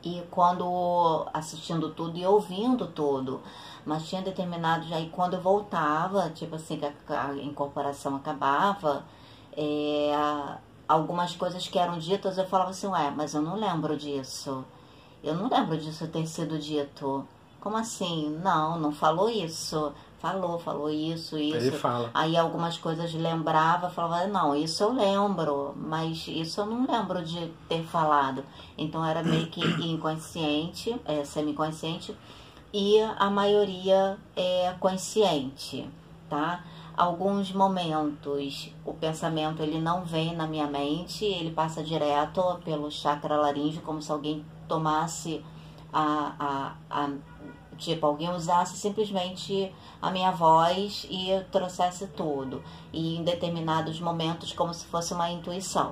e quando assistindo tudo e ouvindo tudo, mas tinha determinados, aí quando eu voltava, tipo assim, que a, a incorporação acabava, é, algumas coisas que eram ditas, eu falava assim, ué, mas eu não lembro disso, eu não lembro disso ter sido dito, como assim? Não, não falou isso. Falou, falou isso, isso. Ele fala. Aí algumas coisas lembrava, falava, não, isso eu lembro, mas isso eu não lembro de ter falado. Então era meio que inconsciente, é, semi-consciente, e a maioria é consciente, tá? Alguns momentos o pensamento ele não vem na minha mente, ele passa direto pelo chakra laríngeo, como se alguém tomasse a... a, a tipo, alguém usasse simplesmente a minha voz e trouxesse tudo. E em determinados momentos como se fosse uma intuição,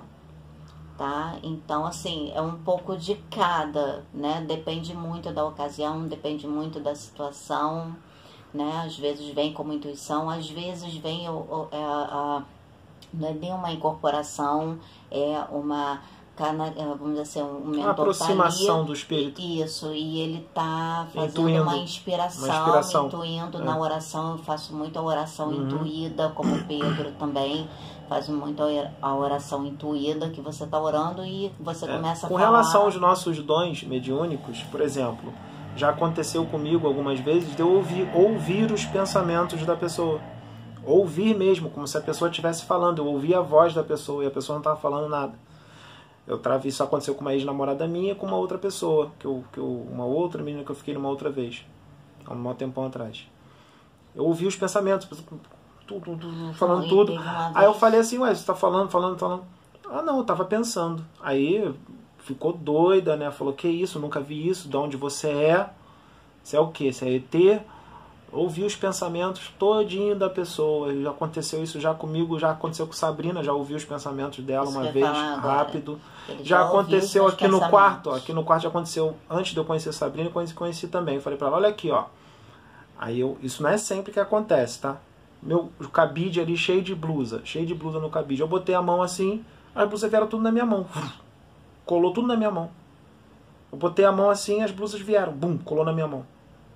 tá? Então, assim, é um pouco de cada, né? Depende muito da ocasião, depende muito da situação, né? Às vezes vem como intuição, às vezes vem, o, o, a, a, não é nem uma incorporação, é uma... vamos dizer assim, um mentor, uma aproximação tá ali, do espírito. Isso, e ele tá fazendo Intuindo, uma inspiração, uma inspiração. intuindo é. na oração. Eu faço muito a oração uhum. intuída, como o Pedro também faz muito a oração intuída, que você tá orando e você é. começa a Com falar. Com relação aos nossos dons mediúnicos, por exemplo, já aconteceu comigo algumas vezes de eu ouvir, ouvir os pensamentos da pessoa. Ouvir mesmo, como se a pessoa estivesse falando. Eu ouvia a voz da pessoa e a pessoa não estava falando nada. Eu travo, isso aconteceu com uma ex-namorada minha e com uma outra pessoa, que eu, que eu, uma outra menina que eu fiquei numa outra vez, há um tempão atrás. Eu ouvi os pensamentos, tudo, tudo, falando tudo. Aí eu falei assim, ué, você tá falando, falando, falando. Ah, não, eu tava pensando. Aí ficou doida, né? Falou, que isso, nunca vi isso, de onde você é? Você é o quê? Você é E T? Ouvi os pensamentos todinho da pessoa. Já aconteceu isso já comigo, já aconteceu com Sabrina, já ouvi os pensamentos dela uma vez, rápido. Já, já aconteceu aqui no quarto, ó, aqui no quarto já aconteceu, antes de eu conhecer Sabrina, eu conheci, conheci também. Eu falei pra ela, olha aqui, ó. Aí eu, isso não é sempre que acontece, tá? Meu cabide ali cheio de blusa, cheio de blusa no cabide. Eu botei a mão assim, as blusas vieram tudo na minha mão. Colou tudo na minha mão. Eu botei a mão assim, as blusas vieram, bum, colou na minha mão.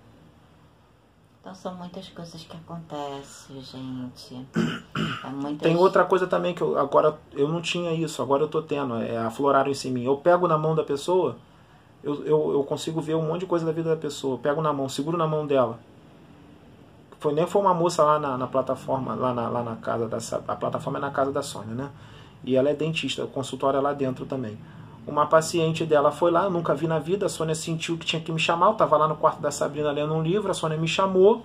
Então são muitas coisas que acontecem, gente. É muitas... Tem outra coisa também que eu, agora eu não tinha isso, agora eu tô tendo, é afloraram isso em mim. Eu pego na mão da pessoa, eu, eu, eu consigo ver um monte de coisa da vida da pessoa. Eu pego na mão, seguro na mão dela. Foi, nem foi uma moça lá na, na plataforma, lá na, lá na casa da... A plataforma é na casa da Sônia, né? E ela é dentista, o consultório é lá dentro também. Uma paciente dela foi lá, eu nunca vi na vida, a Sônia sentiu que tinha que me chamar, eu estava lá no quarto da Sabrina lendo um livro, a Sônia me chamou.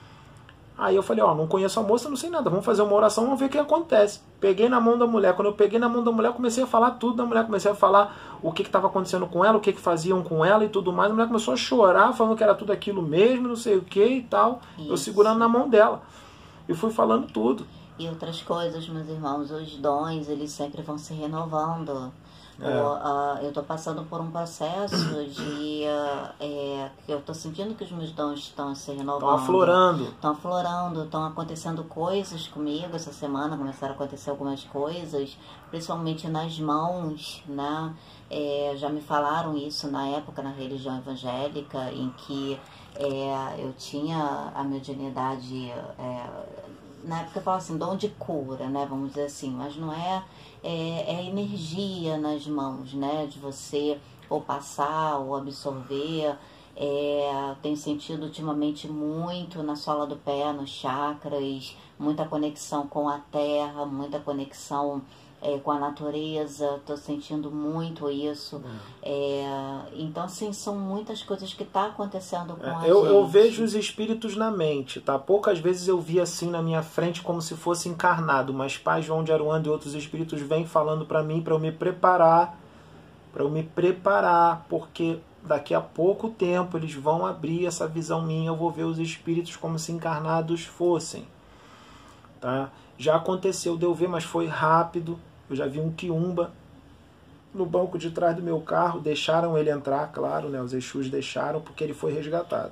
Aí eu falei, ó, não conheço a moça, não sei nada, vamos fazer uma oração, vamos ver o que acontece. Peguei na mão da mulher, quando eu peguei na mão da mulher, comecei a falar tudo da mulher, comecei a falar o que estava acontecendo com ela, o que, que faziam com ela e tudo mais. A mulher começou a chorar, falando que era tudo aquilo mesmo, não sei o que e tal. Isso. Eu segurando na mão dela. E fui falando tudo. E outras coisas, meus irmãos, os dons, eles sempre vão se renovando. É. O, uh, eu estou passando por um processo de... Uh, é, eu estou sentindo que os meus dons estão se renovando. Estão aflorando. Estão aflorando, estão acontecendo coisas comigo essa semana, começaram a acontecer algumas coisas, principalmente nas mãos, né? É, já me falaram isso na época, na religião evangélica, em que é, eu tinha a mediunidade... É, na época eu falava assim, dom de cura, né? Vamos dizer assim, mas não é... É, é energia nas mãos, né? De você ou passar ou absorver. É, tenho sentido ultimamente muito na sola do pé, nos chakras, muita conexão com a terra, muita conexão é, com a natureza. Estou sentindo muito isso. É, então, assim, são muitas coisas que estão tá acontecendo com é, a eu, gente. Eu vejo os espíritos na mente, tá? Poucas vezes eu vi assim na minha frente como se fosse encarnado, mas Pai João de Aruanda e outros espíritos vêm falando para mim, para eu me preparar, para eu me preparar, porque daqui a pouco tempo eles vão abrir essa visão minha, eu vou ver os espíritos como se encarnados fossem, tá? Já aconteceu de eu ver, mas foi rápido. Eu já vi um quiumba no banco de trás do meu carro, deixaram ele entrar, claro, né? Os Exus deixaram porque ele foi resgatado.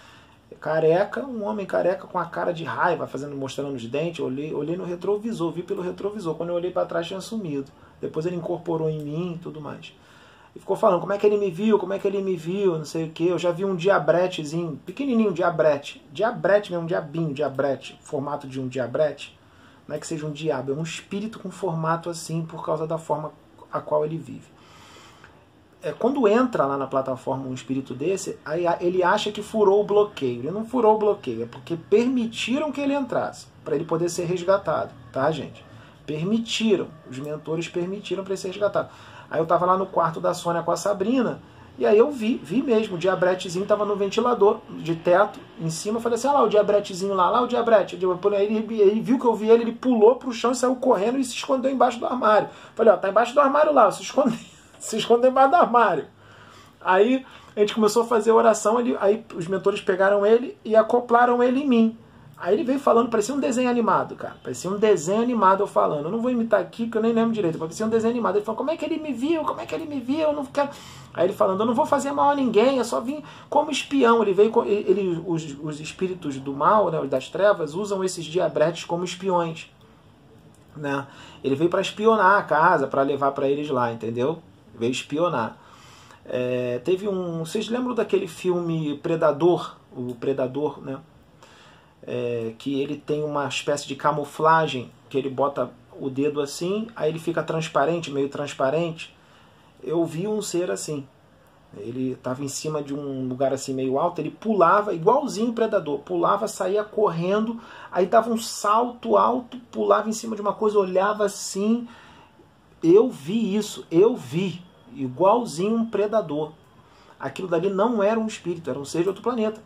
Careca, um homem careca com a cara de raiva, fazendo, mostrando os dentes. Eu olhei, olhei no retrovisor, vi pelo retrovisor. Quando eu olhei para trás tinha sumido. Depois ele incorporou em mim e tudo mais. E ficou falando como é que ele me viu, como é que ele me viu, não sei o que. Eu já vi um diabretezinho, pequenininho, diabrete. Diabrete mesmo, um diabinho, diabrete. Formato de um diabrete. Não é que seja um diabo, é um espírito com formato assim por causa da forma a qual ele vive. É, quando entra lá na plataforma um espírito desse, aí ele acha que furou o bloqueio. Ele não furou o bloqueio, é porque permitiram que ele entrasse, para ele poder ser resgatado, tá, gente? Permitiram, os mentores permitiram para ele ser resgatado. Aí eu tava lá no quarto da Sônia com a Sabrina, e aí eu vi, vi mesmo, o diabretezinho tava no ventilador de teto, em cima, eu falei assim, olha lá o diabretezinho lá, lá o diabrete. Aí ele, ele viu que eu vi ele, ele pulou pro chão e saiu correndo e se escondeu embaixo do armário. Eu falei, ó, tá embaixo do armário lá, se escondeu. Se escondeu embaixo do armário. Aí a gente começou a fazer oração, ele, aí os mentores pegaram ele e acoplaram ele em mim. Aí ele veio falando, parecia um desenho animado, cara. Parecia um desenho animado eu falando. Eu não vou imitar aqui, porque eu nem lembro direito. Parecia um desenho animado. Ele falou, como é que ele me viu? Como é que ele me viu? Eu não quero... Aí ele falando, eu não vou fazer mal a ninguém, eu só vim como espião. Ele veio, ele, os, os espíritos do mal, né, das trevas, usam esses diabretes como espiões. Né? Ele veio para espionar a casa, para levar para eles lá, entendeu? Veio espionar. É, teve um... Vocês lembram daquele filme Predador? O Predador, né? É, que ele tem uma espécie de camuflagem, que ele bota o dedo assim, aí ele fica transparente, meio transparente. Eu vi um ser assim. Ele estava em cima de um lugar assim meio alto, ele pulava, igualzinho o Predador, pulava, saía correndo, aí dava um salto alto, pulava em cima de uma coisa, olhava assim. Eu vi isso, eu vi. Igualzinho um predador. Aquilo dali não era um espírito, era um ser de outro planeta.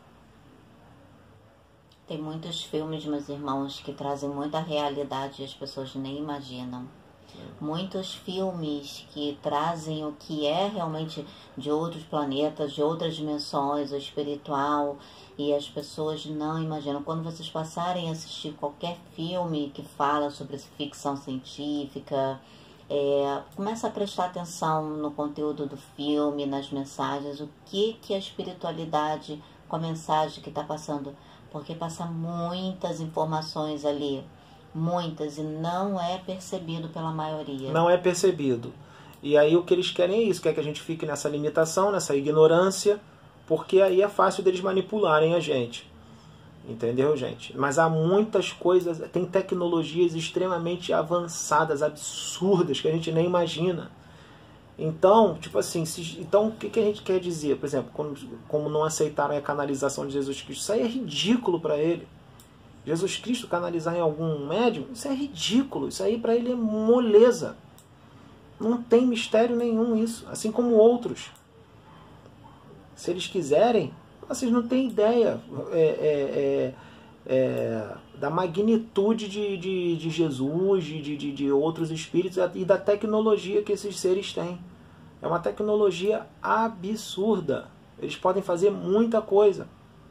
Tem muitos filmes, meus irmãos, que trazem muita realidade e as pessoas nem imaginam. É. Muitos filmes que trazem o que é realmente de outros planetas, de outras dimensões, o espiritual, e as pessoas não imaginam. Quando vocês passarem a assistir qualquer filme que fala sobre ficção científica, É, começa a prestar atenção no conteúdo do filme, nas mensagens, o que, que a espiritualidade, com a mensagem que está passando, porque passa muitas informações ali, muitas, e não é percebido pela maioria. Não é percebido. E aí o que eles querem é isso, quer que a gente fique nessa limitação, nessa ignorância, porque aí é fácil deles manipularem a gente. Entendeu, gente? Mas há muitas coisas, tem tecnologias extremamente avançadas, absurdas, que a gente nem imagina. Então, tipo assim, se, então o que, que a gente quer dizer? Por exemplo, como, como não aceitaram a canalização de Jesus Cristo, isso aí é ridículo para ele. Jesus Cristo canalizar em algum médium, isso é ridículo, isso aí para ele é moleza. Não tem mistério nenhum isso, assim como outros. Se eles quiserem, vocês não têm ideia é, é, é, é, da magnitude de, de, de Jesus, de, de, de outros espíritos e da tecnologia que esses seres têm. É uma tecnologia absurda. Eles podem fazer muita coisa.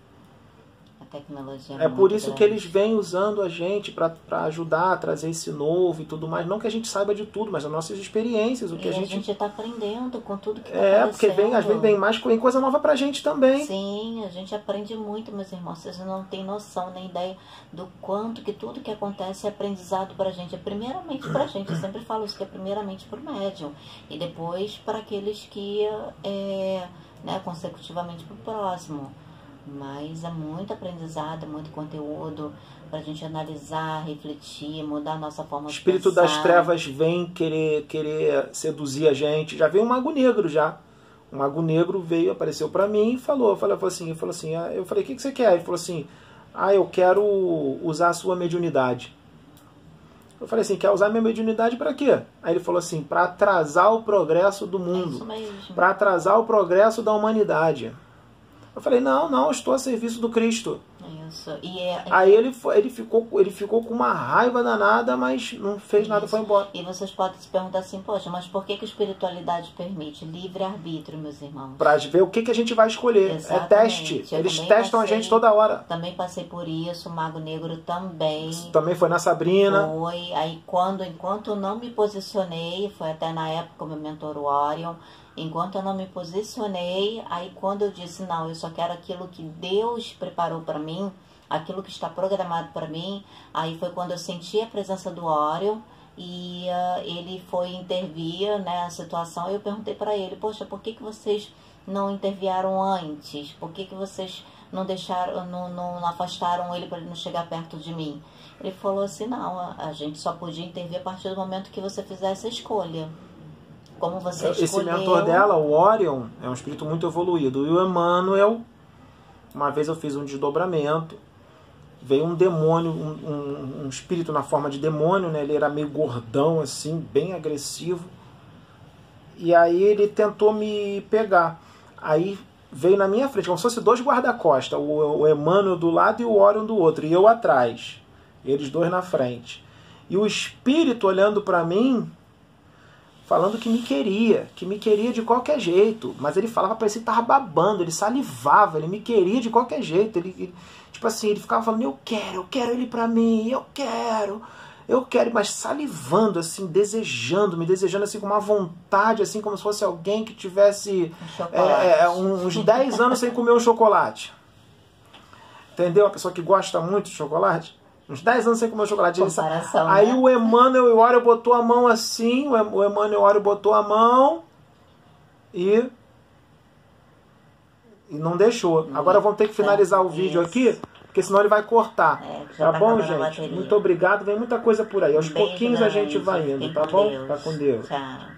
A tecnologia é, é por isso grande. Que eles vêm usando a gente para ajudar a trazer esse novo e tudo mais. Não que a gente saiba de tudo, mas as nossas experiências, o que e a gente... a gente está aprendendo com tudo que está É, acontecendo. porque vem, às vezes vem mais vem coisa nova pra gente também. Sim, a gente aprende muito, meus irmãos. Vocês não têm noção nem ideia do quanto que tudo que acontece é aprendizado pra gente. É primeiramente pra gente, eu sempre falo isso, que é primeiramente pro médium. E depois para aqueles que, é, né, consecutivamente pro próximo. Mas é muito aprendizado, muito conteúdo pra gente analisar, refletir, mudar a nossa forma de pensar. O espírito das trevas vem querer, querer seduzir a gente. Já veio um mago negro já. Um mago negro veio, apareceu pra mim e falou, eu falei assim, eu falei assim, eu falei, o que, que você quer? Ele falou assim, ah, eu quero usar a sua mediunidade. Eu falei assim, quer usar a minha mediunidade pra quê? Aí ele falou assim, pra atrasar o progresso do mundo. É isso mesmo. Pra atrasar o progresso da humanidade. Eu falei, não, não, eu estou a serviço do Cristo. Isso. E é... Aí ele, foi, ele, ficou, ele ficou com uma raiva danada, mas não fez Isso. nada, foi embora. E vocês podem se perguntar assim, poxa, mas por que, que a espiritualidade permite livre-arbítrio, meus irmãos? Pra ver o que, que a gente vai escolher. Exatamente. É teste. Eu Eles testam passei, a gente toda hora. Também passei por isso, o Mago Negro também. Isso também foi na Sabrina. Foi. Aí quando, enquanto eu não me posicionei, foi até na época o meu mentor o Orion, enquanto eu não me posicionei, aí quando eu disse, não, eu só quero aquilo que Deus preparou para mim, aquilo que está programado para mim, aí foi quando eu senti a presença do Orion, e uh, ele foi intervir, né, a situação, e eu perguntei para ele, poxa, por que, que vocês não intervieram antes? Por que, que vocês não deixaram, não, não afastaram ele para ele não chegar perto de mim? Ele falou assim, não, a, a gente só podia intervir a partir do momento que você fizesse a escolha. Como você Esse escolheu... mentor dela, o Orion, é um espírito muito evoluído. E o Emmanuel, uma vez eu fiz um desdobramento, veio um demônio, um, um, um espírito na forma de demônio, né? Ele era meio gordão, assim, bem agressivo. E aí ele tentou me pegar. Aí veio na minha frente, como se fosse dois guarda-costas, o, o Emmanuel do lado e o Orion do outro, e eu atrás. Eles dois na frente. E o espírito olhando para mim, falando que me queria, que me queria de qualquer jeito. Mas ele falava, parecia que estava babando, ele salivava, ele me queria de qualquer jeito. Ele, ele, tipo assim, ele ficava falando, eu quero, eu quero ele para mim, eu quero, eu quero, mas salivando, assim, desejando, me desejando assim com uma vontade, assim, como se fosse alguém que tivesse um é, é, uns dez anos sem comer um chocolate. Entendeu? Uma pessoa que gosta muito de chocolate. Uns dez anos sem comer chocolate. Comparação, aí né? o Emmanuel e o Orion botou a mão assim, o Emmanuel e o Orion botou a mão e, e não deixou. Hum, Agora vamos ter que finalizar tá, o vídeo isso. aqui, porque senão ele vai cortar. É, tá, tá bom, gente? Muito obrigado. Vem muita coisa por aí. Aos um pouquinhos a gente vai indo, tá bom? Deus. Tá com Deus. Tchau.